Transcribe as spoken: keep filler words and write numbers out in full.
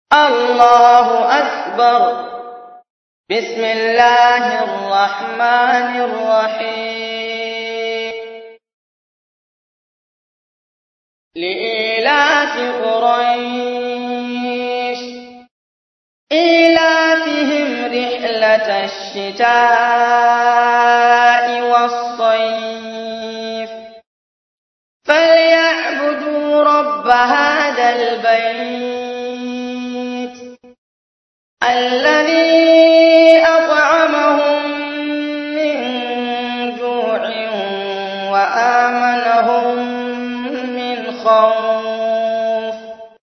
الله أكبر. بسم الله الرحمن الرحيم. لإيلاف قريش إيلافهم رحلة الشتاء والصيف فليعبدوا رب هذا البيت الذي أطعمهم